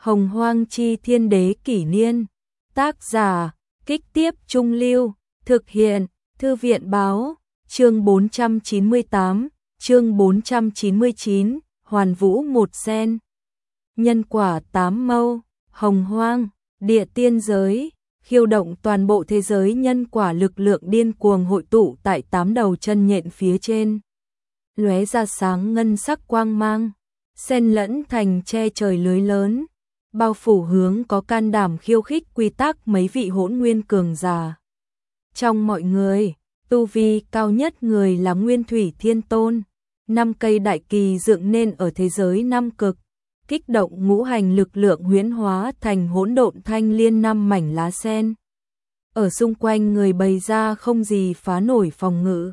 Hồng Hoang Chi Thiên Đế Kỷ Niên. Tác giả, Kích Tiếp Trung Lưu. Thực hiện, Thư viện Báo. Chương 498, chương 499, Hoàn Vũ một sen. Nhân quả 8 mâu, Hồng Hoang, địa tiên giới, khiêu động toàn bộ thế giới, nhân quả lực lượng điên cuồng hội tụ tại 8 đầu chân nhện phía trên. Lóe ra sáng ngân sắc quang mang, xen lẫn thành che trời lưới lớn, bao phủ hướng có can đảm khiêu khích quy tắc mấy vị hỗn nguyên cường giả. Trong mọi người, tu vi cao nhất người là Nguyên Thủy Thiên Tôn. 5 cây đại kỳ dựng nên ở thế giới 5 cực, kích động ngũ hành lực lượng huyễn hóa thành hỗn độn thanh liên 5 mảnh lá sen. Ở xung quanh người bày ra không gì phá nổi phòng ngự.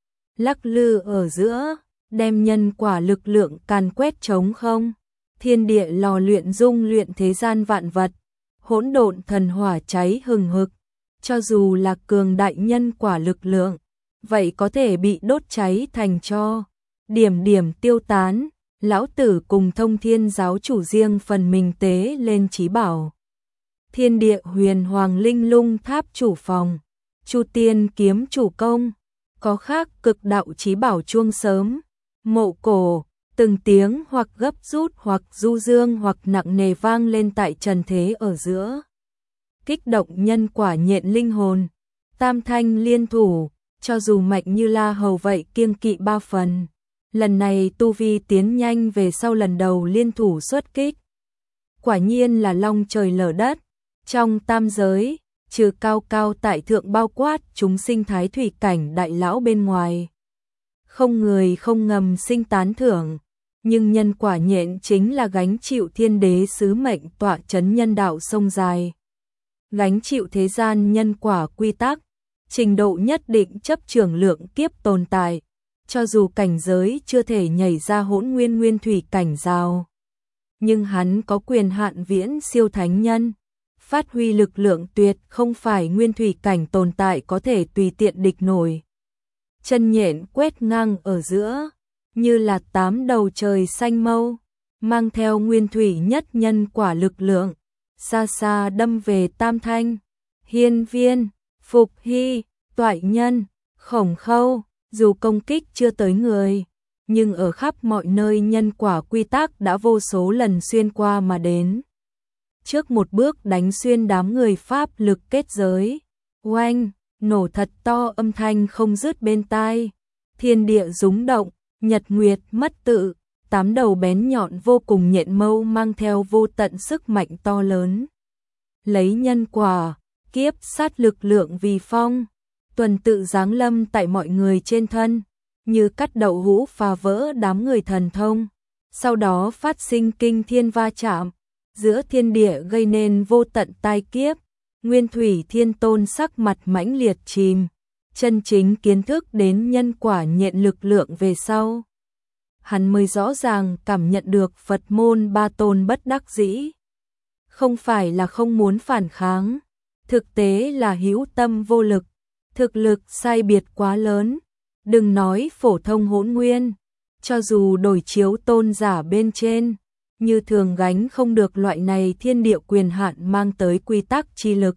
Lắc lư ở giữa, đem nhân quả lực lượng càn quét trống không. Thiên địa lò luyện dung luyện thế gian vạn vật, hỗn độn thần hỏa cháy hừng hực. Cho dù là cường đại nhân quả lực lượng, vậy có thể bị đốt cháy thành tro, điểm điểm tiêu tán. Lão tử cùng Thông Thiên giáo chủ riêng phần mình tế lên chí bảo. Thiên địa huyền hoàng linh lung tháp chủ phòng, Chu Tiên kiếm chủ công, có khác cực đạo chí bảo chuông sớm, mộ cổ, từng tiếng hoặc gấp rút hoặc du dương hoặc nặng nề vang lên tại trần thế ở giữa. Kích động nhân quả nhện linh hồn, tam thanh liên thủ, cho dù mạnh như La Hầu vậy kiêng kỵ 3 phần. Lần này tu vi tiến nhanh về sau lần đầu liên thủ xuất kích. Quả nhiên là long trời lở đất. Trong tam giới, trừ cao cao tại thượng bao quát chúng sinh thái thủy cảnh đại lão bên ngoài, không người không ngầm sinh tán thưởng. Nhưng nhân quả nhện chính là gánh chịu thiên đế sứ mệnh tọa chấn nhân đạo sông dài. Gánh chịu thế gian nhân quả quy tắc, trình độ nhất định chấp trường lượng kiếp tồn tại. Cho dù cảnh giới chưa thể nhảy ra hỗn nguyên nguyên thủy cảnh rào, nhưng hắn có quyền hạn viễn siêu thánh nhân, phát huy lực lượng tuyệt không phải nguyên thủy cảnh tồn tại có thể tùy tiện địch nổi. Chân nhện quét ngang ở giữa, như là 8 đầu trời xanh mâu, mang theo nguyên thủy nhất nhân quả lực lượng, xa xa đâm về Tam Thanh, Hiên Viên, Phục Hy, Toại Nhân, Khổng Khâu. Dù công kích chưa tới người, nhưng ở khắp mọi nơi nhân quả quy tắc đã vô số lần xuyên qua mà đến. Trước một bước đánh xuyên đám người pháp lực kết giới, oanh, nổ thật to, âm thanh không dứt bên tai. Thiên địa rúng động, nhật nguyệt mất tự, 8 đầu bén nhọn vô cùng nhện mâu mang theo vô tận sức mạnh to lớn. Lấy nhân quả, kiếp sát lực lượng vì phong, tuần tự giáng lâm tại mọi người trên thân, như cắt đậu hũ phá vỡ đám người thần thông, sau đó phát sinh kinh thiên va chạm, giữa thiên địa gây nên vô tận tai kiếp. Nguyên Thủy Thiên Tôn sắc mặt mãnh liệt chìm, chân chính kiến thức đến nhân quả nhện lực lượng về sau. Hắn mới rõ ràng cảm nhận được Phật môn 3 tôn bất đắc dĩ. Không phải là không muốn phản kháng, thực tế là hữu tâm vô lực. Thực lực sai biệt quá lớn, đừng nói phổ thông hỗn nguyên, cho dù đổi chiếu tôn giả bên trên, như thường gánh không được loại này thiên địa quyền hạn mang tới quy tắc chi lực.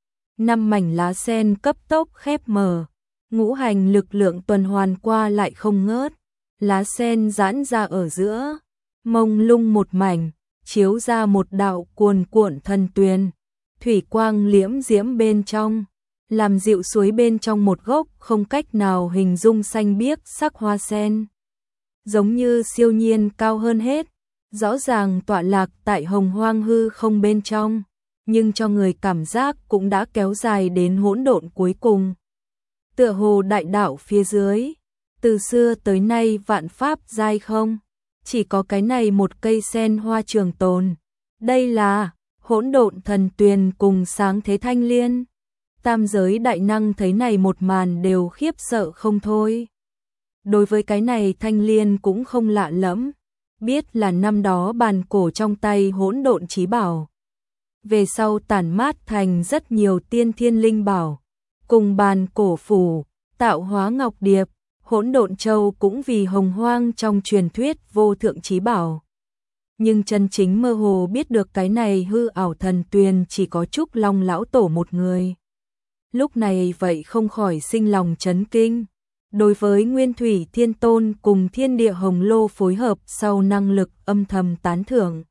5 mảnh lá sen cấp tốc khép mở, ngũ hành lực lượng tuần hoàn qua lại không ngớt, lá sen giãn ra ở giữa, mông lung một mảnh, chiếu ra một đạo cuồn cuộn thần tuyền, thủy quang liễm diễm bên trong, làm dịu suối bên trong một gốc không cách nào hình dung xanh biếc sắc hoa sen. Giống như siêu nhiên cao hơn hết, rõ ràng tọa lạc tại hồng hoang hư không bên trong, nhưng cho người cảm giác cũng đã kéo dài đến hỗn độn cuối cùng. Tựa hồ đại đạo phía dưới, từ xưa tới nay vạn pháp giai không, chỉ có cái này một cây sen hoa trường tồn. Đây là hỗn độn thần tuyền cùng sáng thế thanh liên. Tam giới đại năng thấy này một màn đều khiếp sợ không thôi. Đối với cái này thanh liên cũng không lạ lẫm, biết là năm đó bàn cổ trong tay hỗn độn chí bảo. Về sau tản mát thành rất nhiều tiên thiên linh bảo, cùng bàn cổ phủ, tạo hóa ngọc điệp, hỗn độn châu cũng vì hồng hoang trong truyền thuyết vô thượng chí bảo. nhưng chân chính mơ hồ biết được cái này hư ảo thần tuyền chỉ có Trúc Long lão tổ một người. Lúc này vậy không khỏi sinh lòng chấn kinh. Đối với Nguyên Thủy Thiên Tôn cùng Thiên Địa Hồng Lô phối hợp sau năng lực âm thầm tán thưởng.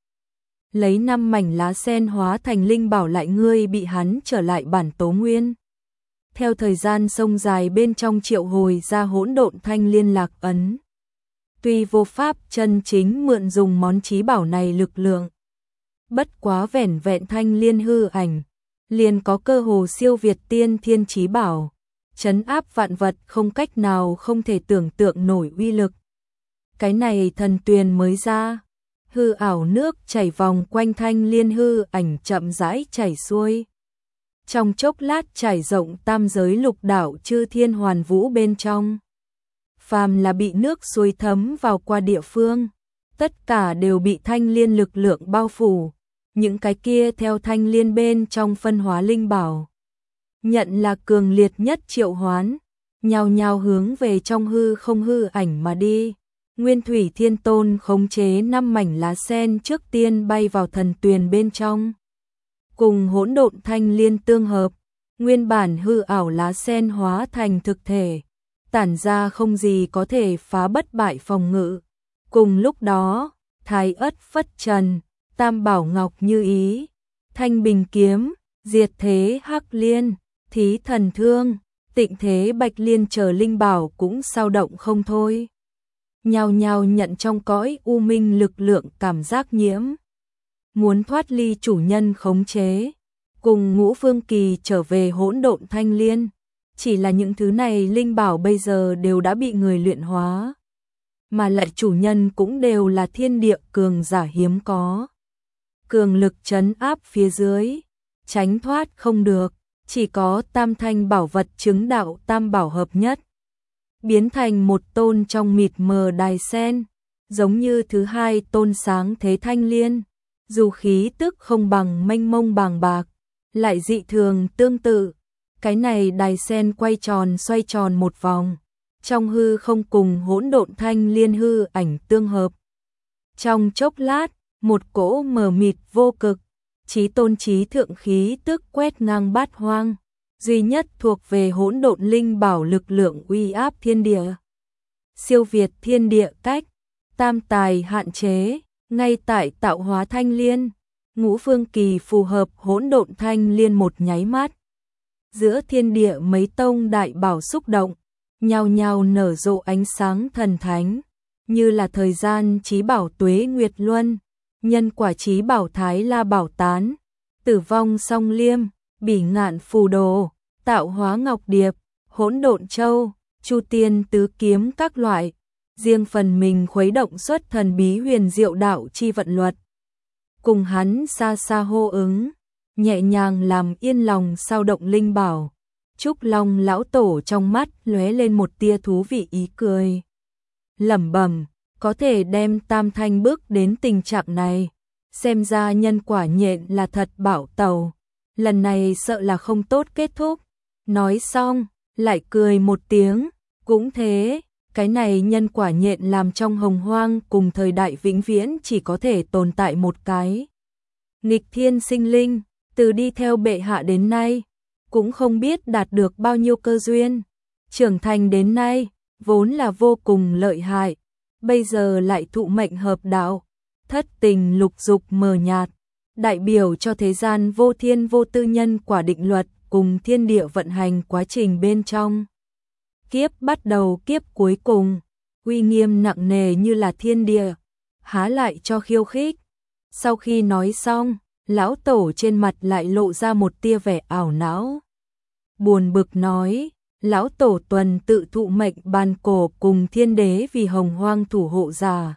Lấy 5 mảnh lá sen hóa thành linh bảo lại ngươi bị hắn trở lại bản tố nguyên. Theo thời gian sông dài bên trong triệu hồi ra hỗn độn thanh liên lạc ấn. Tuy vô pháp chân chính mượn dùng món chí bảo này lực lượng. Bất quá vẻn vẹn thanh liên hư ảnh. Liền có cơ hồ siêu việt tiên thiên chí bảo. Trấn áp vạn vật không cách nào không thể tưởng tượng nổi uy lực. Cái này thần tuyền mới ra. Hư ảo nước chảy vòng quanh thanh liên hư ảnh chậm rãi chảy xuôi. Trong chốc lát trải rộng tam giới lục đảo chư thiên hoàn vũ bên trong. Phàm là bị nước suối thấm vào qua địa phương, tất cả đều bị thanh liên lực lượng bao phủ. Những cái kia theo thanh liên bên trong phân hóa linh bảo. Nhận là cường liệt nhất triệu hoán, nhào nhào hướng về trong hư không hư ảnh mà đi. Nguyên Thủy Thiên Tôn khống chế 5 mảnh lá sen trước tiên bay vào thần tuyền bên trong. Cùng hỗn độn thanh liên tương hợp, nguyên bản hư ảo lá sen hóa thành thực thể, tản ra không gì có thể phá bất bại phòng ngự. Cùng lúc đó, Thái Ất phất trần, Tam Bảo Ngọc như ý, Thanh Bình kiếm, Diệt thế Hắc Liên, Thí Thần Thương, Tịnh thế Bạch Liên chờ linh bảo cũng sao động không thôi. Nhao nhao nhận trong cõi u minh lực lượng cảm giác nhiễm. Muốn thoát ly chủ nhân khống chế, cùng Ngũ Phương Kỳ trở về hỗn độn thanh liên. Chỉ là những thứ này linh bảo bây giờ đều đã bị người luyện hóa. Mà lại chủ nhân cũng đều là thiên địa cường giả hiếm có. Cường lực trấn áp phía dưới, tránh thoát không được, chỉ có tam thanh bảo vật chứng đạo tam bảo hợp nhất. Biến thành một tôn trong mịt mờ đài sen, giống như thứ hai tôn sáng thế thanh liên. Dù khí tức không bằng mênh mông bàng bạc, lại dị thường tương tự. Cái này đài sen quay tròn xoay tròn một vòng, trong hư không cùng hỗn độn thanh liên hư ảnh tương hợp. Trong chốc lát, một cỗ mờ mịt vô cực, chí tôn chí thượng khí tức quét ngang bát hoang, duy nhất thuộc về hỗn độn linh bảo lực lượng uy áp thiên địa. Siêu việt thiên địa cách, tam tài hạn chế, ngay tại tạo hóa thanh liên, Ngũ Phương Kỳ phù hợp hỗn độn thanh liên một nháy mắt. Giữa thiên địa mấy tông đại bảo xúc động, nhao nhao nở rộ ánh sáng thần thánh, như là thời gian chí bảo tuế nguyệt luân, nhân quả chí bảo thái la bảo tán, tử vong song liêm, bỉ ngạn phù đồ, tạo hóa ngọc điệp, hỗn độn châu, chu tiên tứ kiếm các loại, riêng phần mình khuấy động xuất thần bí huyền diệu đạo chi vận luật. Cùng hắn xa xa hô ứng, nhẹ nhàng làm yên lòng sao động linh bảo. Trúc Long lão tổ trong mắt lóe lên một tia thú vị ý cười. Lẩm bẩm, có thể đem tam thanh bước đến tình trạng này, xem ra nhân quả nhện là thật bảo tàu. Lần này sợ là không tốt kết thúc. Nói xong, lại cười một tiếng, cũng thế, cái này nhân quả nhện làm trong hồng hoang cùng thời đại vĩnh viễn chỉ có thể tồn tại một cái. Nghịch thiên sinh linh, từ đi theo bệ hạ đến nay, cũng không biết đạt được bao nhiêu cơ duyên. Trưởng thành đến nay, vốn là vô cùng lợi hại, bây giờ lại thụ mệnh hợp đạo, thất tình lục dục mờ nhạt, đại biểu cho thế gian vô thiên vô tư nhân quả định luật cùng thiên địa vận hành quá trình bên trong. Kiếp bắt đầu kiếp cuối cùng, uy nghiêm nặng nề như là thiên địa, há lại cho khiêu khích. Sau khi nói xong, lão tổ trên mặt lại lộ ra một tia vẻ ảo não. Buồn bực nói, lão tổ tuần tự thụ mệnh bàn cổ cùng thiên đế vì hồng hoang thủ hộ giả.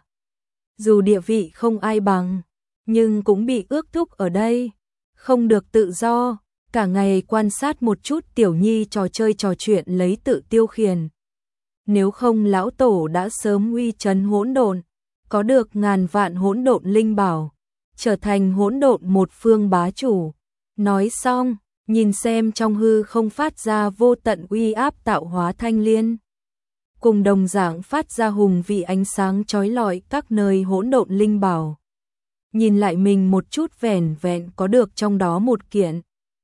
Dù địa vị không ai bằng, nhưng cũng bị ước thúc ở đây, không được tự do, cả ngày quan sát một chút tiểu nhi trò chơi trò chuyện lấy tự tiêu khiển. Nếu không lão tổ đã sớm uy chấn hỗn độn, có được ngàn vạn hỗn độn linh bảo, trở thành hỗn độn một phương bá chủ. Nói xong, nhìn xem trong hư không phát ra vô tận uy áp tạo hóa thanh liên, cùng đồng dạng phát ra hùng vị ánh sáng chói lọi các nơi hỗn độn linh bảo. nhìn lại mình một chút vẻn vẹn có được trong đó một kiện.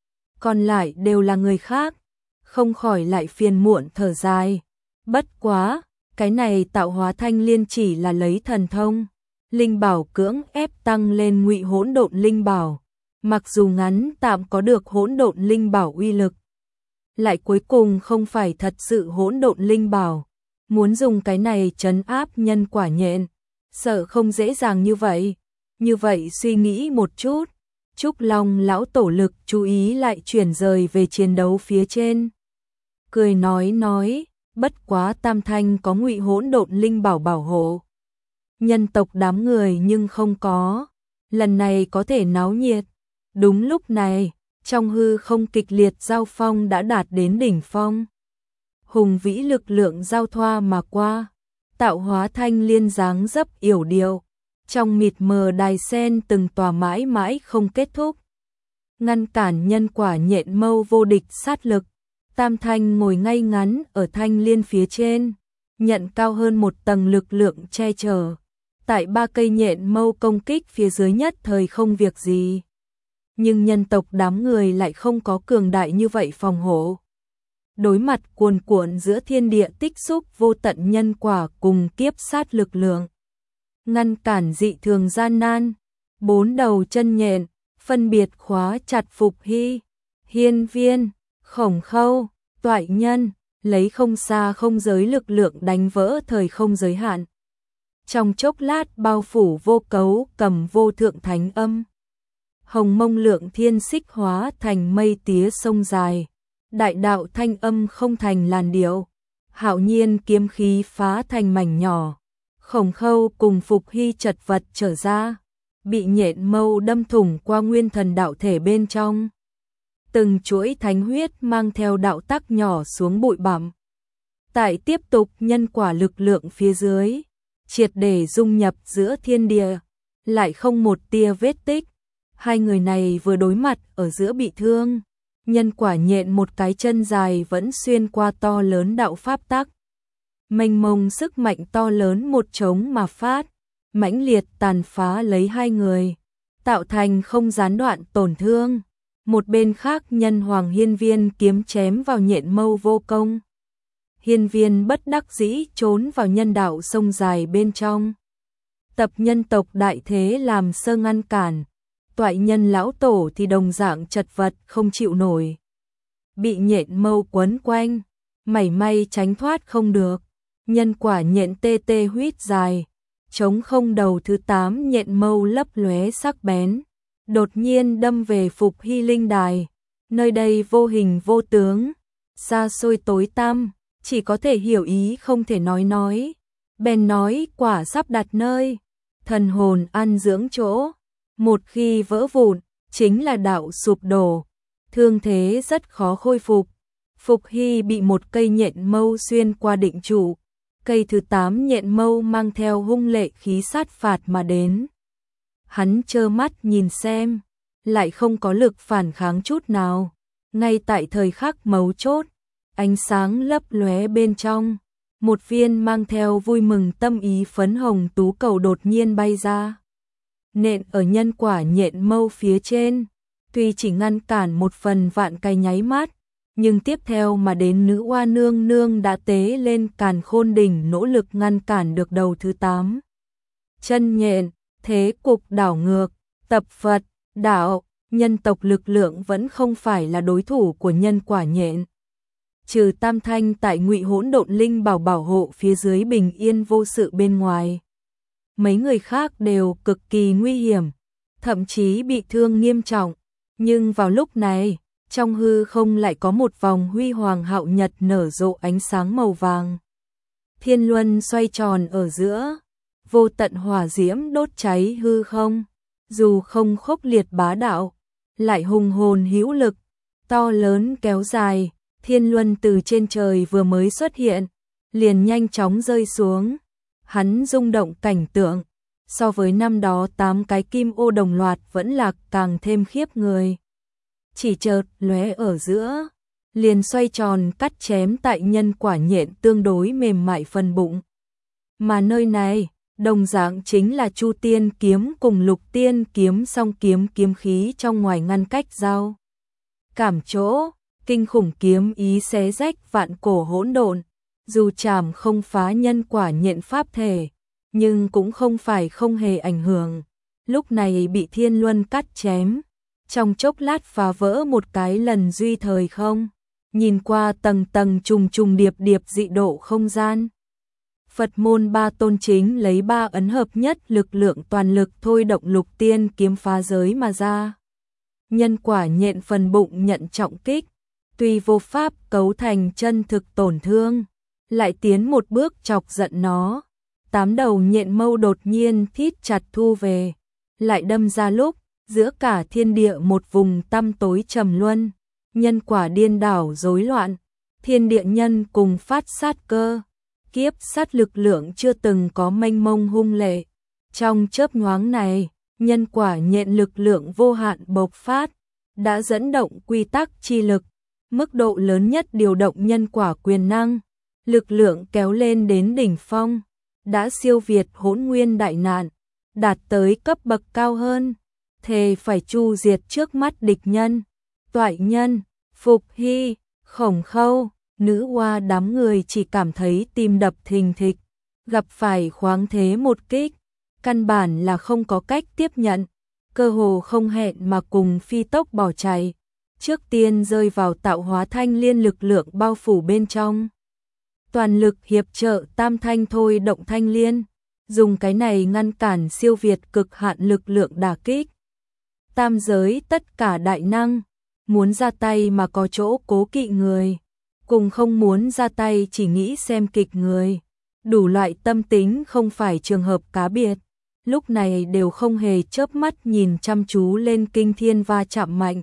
Còn lại đều là người khác, không khỏi lại phiền muộn thở dài. Bất quá, cái này tạo hóa thanh liên chỉ là lấy thần thông linh bảo cưỡng ép tăng lên ngụy hỗn độn linh bảo, mặc dù ngắn tạm có được hỗn độn linh bảo uy lực, lại cuối cùng không phải thật sự hỗn độn linh bảo, muốn dùng cái này trấn áp nhân quả nhện, sợ không dễ dàng như vậy. Như vậy suy nghĩ một chút, Trúc Long lão tổ lực chú ý lại chuyển rời về chiến đấu phía trên. Cười nói, bất quá Tam Thanh có ngụy hỗn độn linh bảo bảo hộ. Nhân tộc đám người nhưng không có, lần này có thể náo nhiệt. Đúng lúc này, trong hư không kịch liệt giao phong đã đạt đến đỉnh phong. Hùng vĩ lực lượng giao thoa mà qua, tạo hóa thanh liên dáng dấp yểu điệu, trong mịt mờ đài sen từng tòa mãi mãi không kết thúc. Ngăn cản nhân quả nhện mâu vô địch sát lực, Tam Thanh ngồi ngay ngắn ở thanh liên phía trên, nhận cao hơn một tầng lực lượng che chở. Tại ba cây nhện mâu công kích phía dưới nhất thời không việc gì. Nhưng nhân tộc đám người lại không có cường đại như vậy phòng hộ. Đối mặt cuồn cuộn giữa thiên địa tích xúc vô tận nhân quả cùng kiếp sát lực lượng. Ngăn cản dị thường gian nan, bốn đầu chân nhện, phân biệt khóa chặt Phục Hy, Hiên Viên, Khổng Khâu, Toại Nhân, lấy không xa không giới lực lượng đánh vỡ thời không giới hạn. Trong chốc lát bao phủ vô cấu cầm vô thượng thánh âm. Hồng mông lượng thiên xích hóa thành mây tía sông dài. Đại đạo thanh âm không thành làn điệu. Hạo nhiên kiếm khí phá thành mảnh nhỏ. Khổng Khâu cùng Phục Hy chật vật trở ra. Bị nhện mâu đâm thủng qua nguyên thần đạo thể bên trong. Từng chuỗi thánh huyết mang theo đạo tắc nhỏ xuống bụi bặm. Tại tiếp tục nhân quả lực lượng phía dưới, triệt để dung nhập giữa thiên địa, lại không một tia vết tích. Hai người này vừa đối mặt ở giữa bị thương, nhân quả nhện một cái chân dài vẫn xuyên qua to lớn đạo pháp tắc. Mênh mông sức mạnh to lớn một trống mà phát, mãnh liệt tàn phá lấy hai người, tạo thành không gián đoạn tổn thương. Một bên khác nhân hoàng Hiên Viên kiếm chém vào nhện mâu vô công. Hiên Viên bất đắc dĩ trốn vào nhân đạo sông dài bên trong. Tập nhân tộc đại thế làm sơ ngăn cản. Toại Nhân lão tổ thì đồng dạng chật vật không chịu nổi. Bị nhện mâu quấn quanh, mảy may tránh thoát không được. Nhân quả nhện tê tê huýt dài, trống không đầu thứ 8 nhện mâu lấp lóe sắc bén. Đột nhiên đâm về Phục Hy linh đài. Nơi đây vô hình vô tướng, xa xôi tối tăm, chỉ có thể hiểu ý không thể nói. Bèn nói quả sắp đặt nơi, thần hồn ăn dưỡng chỗ. Một khi vỡ vụn, chính là đạo sụp đổ, thương thế rất khó khôi phục. Phục Hy bị một cây nhện mâu xuyên qua định trụ, cây thứ 8 nhện mâu mang theo hung lệ khí sát phạt mà đến. Hắn trơ mắt nhìn xem, lại không có lực phản kháng chút nào. Ngay tại thời khắc mấu chốt, ánh sáng lấp lóe bên trong, một viên mang theo vui mừng tâm ý phấn hồng tú cầu đột nhiên bay ra. Nện ở nhân quả nhện mâu phía trên, tuy chỉ ngăn cản một phần vạn cái nháy mắt, nhưng tiếp theo mà đến nữ oa nương nương đã tế lên càn khôn đỉnh nỗ lực ngăn cản được đầu thứ 8. Chân nhện, thế cục đảo ngược, tập Phật, đạo, nhân tộc lực lượng vẫn không phải là đối thủ của nhân quả nhện. Trừ Tam Thanh tại ngụy hỗn độn linh bảo bảo hộ phía dưới bình yên vô sự bên ngoài. Mấy người khác đều cực kỳ nguy hiểm, thậm chí bị thương nghiêm trọng. Nhưng vào lúc này, trong hư không lại có một vòng huy hoàng hạo nhật nở rộ ánh sáng màu vàng. Thiên luân xoay tròn ở giữa, vô tận hỏa diễm đốt cháy hư không, dù không khốc liệt bá đạo, lại hùng hồn hữu lực, to lớn kéo dài. Thiên luân từ trên trời vừa mới xuất hiện, liền nhanh chóng rơi xuống. Hắn rung động cảnh tượng, so với năm đó 8 cái kim ô đồng loạt vẫn là càng thêm khiếp người. Chỉ chợt lóe ở giữa, liền xoay tròn cắt chém tại nhân quả nhện tương đối mềm mại phần bụng. Mà nơi này, Đồng dạng chính là Chu Tiên kiếm cùng Lục Tiên kiếm song kiếm kiếm khí trong ngoài ngăn cách giao. Cảm chỗ, kinh khủng kiếm ý xé rách vạn cổ hỗn độn, dù chảm không phá nhân quả nhện pháp thể, nhưng cũng không phải không hề ảnh hưởng. Lúc này bị Thiên Luân cắt chém, trong chốc lát phá vỡ một cái lần duy thời không, nhìn qua tầng tầng trùng trùng điệp điệp dị độ không gian. Phật môn ba tôn chính lấy ba ấn hợp nhất lực lượng toàn lực thôi động Lục Tiên kiếm phá giới mà ra. Nhân quả nhện phần bụng nhận trọng kích, tuy vô pháp cấu thành chân thực tổn thương, lại tiến một bước chọc giận nó. 8 đầu nhện mâu đột nhiên thít chặt thu về, lại đâm ra lúc giữa cả thiên địa một vùng tăm tối trầm luân, nhân quả điên đảo rối loạn, thiên địa nhân cùng phát sát cơ, kiếp sát lực lượng chưa từng có mênh mông hung lệ. Trong chớp nhoáng này, nhân quả nhện lực lượng vô hạn bộc phát, đã dẫn động quy tắc chi lực, mức độ lớn nhất điều động nhân quả quyền năng, lực lượng kéo lên đến đỉnh phong, đã siêu việt hỗn nguyên đại nạn, đạt tới cấp bậc cao hơn, thề phải chu diệt trước mắt địch nhân. Toại Nhân, Phục Hy, Khổng Khâu, Nữ Hoa đám người chỉ cảm thấy tim đập thình thịch, gặp phải khoáng thế một kích, căn bản là không có cách tiếp nhận, cơ hồ không hẹn mà cùng phi tốc bỏ chạy, trước tiên rơi vào tạo hóa thanh liên lực lượng bao phủ bên trong. Toàn lực hiệp trợ Tam Thanh thôi động thanh liên, dùng cái này ngăn cản siêu việt cực hạn lực lượng đả kích. Tam giới tất cả đại năng, muốn ra tay mà có chỗ cố kỵ người, cùng không muốn ra tay chỉ nghĩ xem kịch người. Đủ loại tâm tính không phải trường hợp cá biệt, lúc này đều không hề chớp mắt nhìn chăm chú lên kinh thiên va chạm mạnh.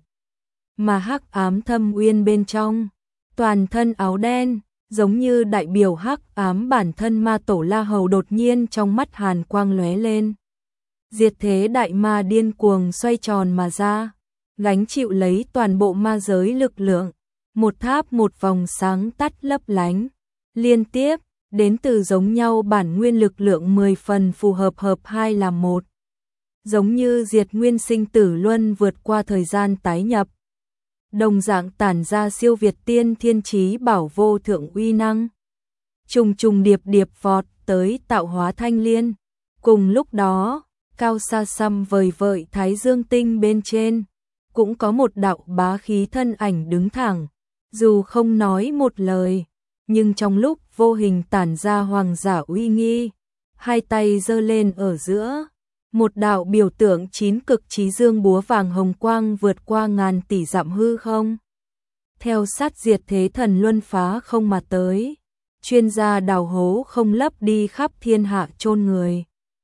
Mà hắc ám thâm uyên bên trong, toàn thân áo đen, giống như đại biểu hắc ám bản thân ma tổ La Hầu đột nhiên trong mắt hàn quang lóe lên. Diệt thế đại ma điên cuồng xoay tròn mà ra, gánh chịu lấy toàn bộ ma giới lực lượng, một tháp một vòng sáng tắt lấp lánh, liên tiếp, đến từ giống nhau bản nguyên lực lượng 10 phần phù hợp hợp hai làm một. Giống như diệt nguyên sinh tử luân vượt qua thời gian tái nhập. Đồng dạng tản ra siêu việt tiên thiên chí bảo vô thượng uy năng. Trùng trùng điệp điệp vọt tới tạo hóa thanh liên. Cùng lúc đó, cao xa xăm vời vợi thái dương tinh bên trên, cũng có một đạo bá khí thân ảnh đứng thẳng, dù không nói một lời, nhưng trong lúc vô hình tản ra hoàng giả uy nghi, hai tay giơ lên ở giữa, một đạo biểu tượng chín cực chí dương búa vàng hồng quang vượt qua ngàn tỷ dặm hư không. Theo sát diệt thế thần luân phá không mà tới, chuyên gia đào hố không lấp đi khắp thiên hạ chôn người.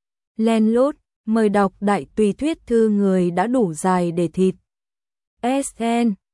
Len lút, mời đọc đại tùy thuyết thư người đã đủ dài để thịt. SN